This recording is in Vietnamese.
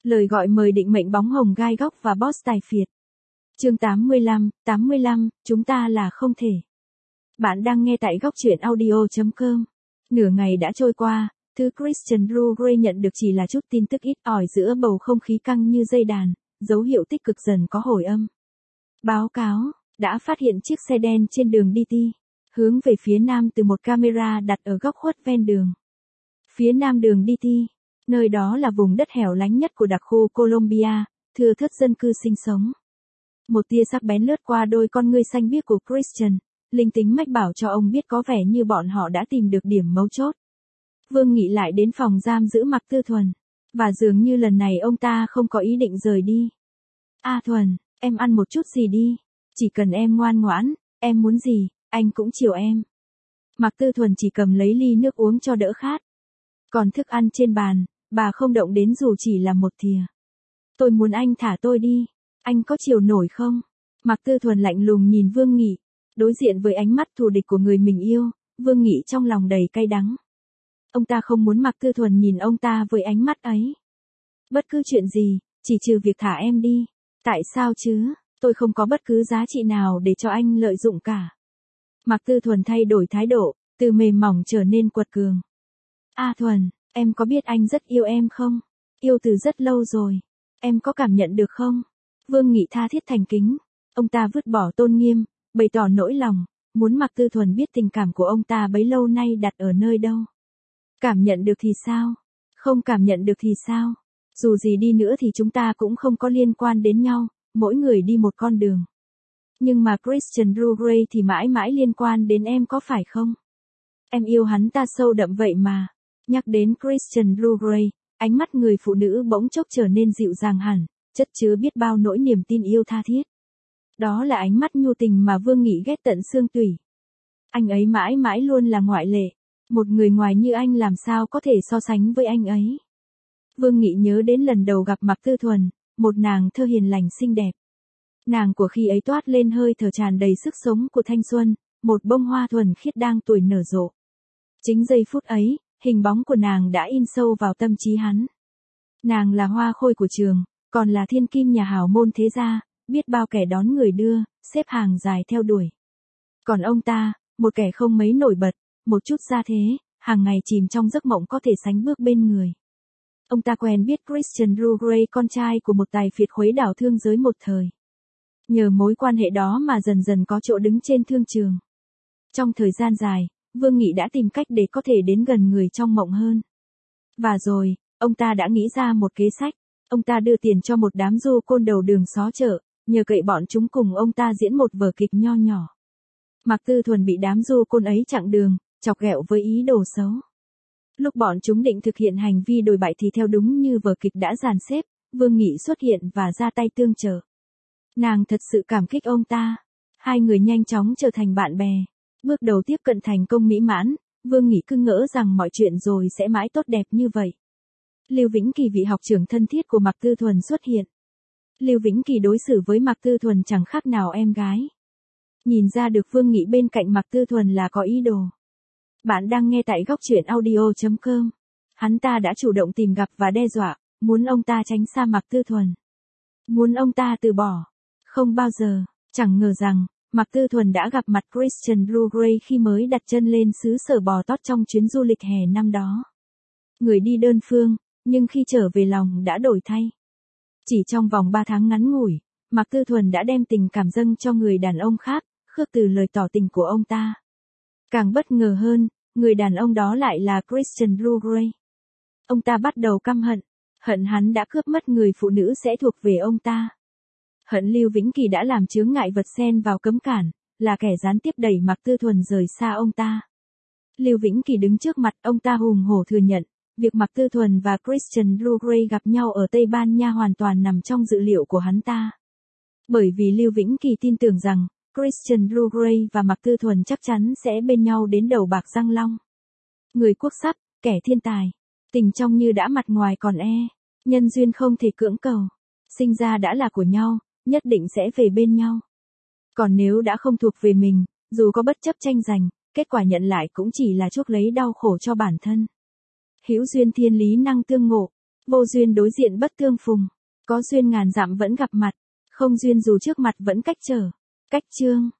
Lời gọi mời định mệnh bóng hồng gai góc và boss tài phiệt. Chương 85, chúng ta là không thể. Bạn đang nghe tại góc truyện audio.com. Nửa ngày đã trôi qua, thứ Christian Rugre nhận được chỉ là chút tin tức ít ỏi giữa bầu không khí căng như dây đàn, dấu hiệu tích cực dần có hồi âm. Báo cáo, đã phát hiện chiếc xe đen trên đường DT, hướng về phía nam từ một camera đặt ở góc khuất ven đường. Phía nam đường DT, nơi đó là vùng đất hẻo lánh nhất của đặc khu Colombia, thưa thớt dân cư sinh sống. Một tia sắc bén lướt qua đôi con ngươi xanh biếc của Christian, linh tính mách bảo cho ông biết có vẻ như bọn họ đã tìm được điểm mấu chốt. Vương Nghị lại đến phòng giam giữ Mạc Tư Thuần, và dường như lần này ông ta không có ý định rời đi. A Thuần, em ăn một chút gì đi, chỉ cần em ngoan ngoãn, em muốn gì, anh cũng chiều em. Mạc Tư Thuần chỉ cầm lấy ly nước uống cho đỡ khát. Còn thức ăn trên bàn, bà không động đến dù chỉ là một thìa. Tôi muốn anh thả tôi đi, anh có chịu nổi không? Mạc Tư Thuần lạnh lùng nhìn Vương Nghị, đối diện với ánh mắt thù địch của người mình yêu, Vương Nghị trong lòng đầy cay đắng. Ông ta không muốn Mạc Tư Thuần nhìn ông ta với ánh mắt ấy. Bất cứ chuyện gì, chỉ trừ việc thả em đi. Tại sao chứ, tôi không có bất cứ giá trị nào để cho anh lợi dụng cả. Mạc Tư Thuần thay đổi thái độ, từ mềm mỏng trở nên quật cường. A Thuần, em có biết anh rất yêu em không? Yêu từ rất lâu rồi. Em có cảm nhận được không? Vương Nghị tha thiết thành kính. Ông ta vứt bỏ tôn nghiêm, bày tỏ nỗi lòng, muốn Mạc Tư Thuần biết tình cảm của ông ta bấy lâu nay đặt ở nơi đâu. Cảm nhận được thì sao? Không cảm nhận được thì sao? Dù gì đi nữa thì chúng ta cũng không có liên quan đến nhau, mỗi người đi một con đường. Nhưng mà Christian Rugre thì mãi mãi liên quan đến em có phải không? Em yêu hắn ta sâu đậm vậy mà. Nhắc đến Christian Rugre, ánh mắt người phụ nữ bỗng chốc trở nên dịu dàng hẳn, chất chứa biết bao nỗi niềm tin yêu tha thiết. Đó là ánh mắt nhu tình mà Vương Nghị ghét tận xương tủy. Anh ấy mãi mãi luôn là ngoại lệ, một người ngoài như anh làm sao có thể so sánh với anh ấy. Vương Nghị nhớ đến lần đầu gặp Mạc Tư Thuần, một nàng thơ hiền lành xinh đẹp. Nàng của khi ấy toát lên hơi thở tràn đầy sức sống của thanh xuân, một bông hoa thuần khiết đang tuổi nở rộ. Chính giây phút ấy, hình bóng của nàng đã in sâu vào tâm trí hắn. Nàng là hoa khôi của trường, còn là thiên kim nhà hào môn thế gia, biết bao kẻ đón người đưa, xếp hàng dài theo đuổi. Còn ông ta, một kẻ không mấy nổi bật, một chút gia thế, hàng ngày chìm trong giấc mộng có thể sánh bước bên người. Ông ta quen biết Christian Rugre, con trai của một tài phiệt khuấy đảo thương giới một thời. Nhờ mối quan hệ đó mà dần dần có chỗ đứng trên thương trường. Trong thời gian dài, Vương Nghị đã tìm cách để có thể đến gần người trong mộng hơn. Và rồi, ông ta đã nghĩ ra một kế sách. Ông ta đưa tiền cho một đám du côn đầu đường xó chợ, nhờ cậy bọn chúng cùng ông ta diễn một vở kịch nho nhỏ. Mạc Tư Thuần bị đám du côn ấy chặn đường, chọc ghẹo với ý đồ xấu. Lúc bọn chúng định thực hiện hành vi đồi bại thì theo đúng như vở kịch đã dàn xếp, Vương Nghị xuất hiện và ra tay tương trợ. Nàng thật sự cảm kích ông ta. Hai người nhanh chóng trở thành bạn bè. Bước đầu tiếp cận thành công mỹ mãn, Vương Nghị cứ ngỡ rằng mọi chuyện rồi sẽ mãi tốt đẹp như vậy. Lưu Vĩnh Kỳ, vị học trưởng thân thiết của Mạc Tư Thuần xuất hiện. Lưu Vĩnh Kỳ đối xử với Mạc Tư Thuần chẳng khác nào em gái. Nhìn ra được Vương Nghị bên cạnh Mạc Tư Thuần là có ý đồ. Bạn đang nghe tại góc truyện audio.com. Hắn ta đã chủ động tìm gặp và đe dọa, muốn ông ta tránh xa Mạc Tư Thuần. Muốn ông ta từ bỏ. Không bao giờ, chẳng ngờ rằng, Mạc Tư Thuần đã gặp mặt Christian Rugre khi mới đặt chân lên xứ sở bò tót trong chuyến du lịch hè năm đó. Người đi đơn phương, nhưng khi trở về lòng đã đổi thay. Chỉ trong vòng 3 tháng ngắn ngủi, Mạc Tư Thuần đã đem tình cảm dâng cho người đàn ông khác, khước từ lời tỏ tình của ông ta. Càng bất ngờ hơn, người đàn ông đó lại là Christian Rugre. Ông ta bắt đầu căm hận, hận hắn đã cướp mất người phụ nữ sẽ thuộc về ông ta. Hận Lưu Vĩnh Kỳ đã làm chướng ngại vật xen vào cấm cản, là kẻ gián tiếp đẩy Mạc Tư Thuần rời xa ông ta. Lưu Vĩnh Kỳ đứng trước mặt ông ta hùng hổ thừa nhận, việc Mạc Tư Thuần và Christian Rugre gặp nhau ở Tây Ban Nha hoàn toàn nằm trong dự liệu của hắn ta. Bởi vì Lưu Vĩnh Kỳ tin tưởng rằng, Christian Rugre và Mạc Tư Thuần chắc chắn sẽ bên nhau đến đầu bạc răng long. Người quốc sắc, kẻ thiên tài, tình trong như đã mặt ngoài còn nhân duyên không thể cưỡng cầu. Sinh ra đã là của nhau, nhất định sẽ về bên nhau. Còn nếu đã không thuộc về mình, dù có bất chấp tranh giành, kết quả nhận lại cũng chỉ là chuốc lấy đau khổ cho bản thân. Hữu duyên thiên lý năng tương ngộ. Vô duyên đối diện bất tương phùng. Có duyên ngàn dặm vẫn gặp mặt. Không duyên dù trước mặt vẫn cách trở. Cách chương.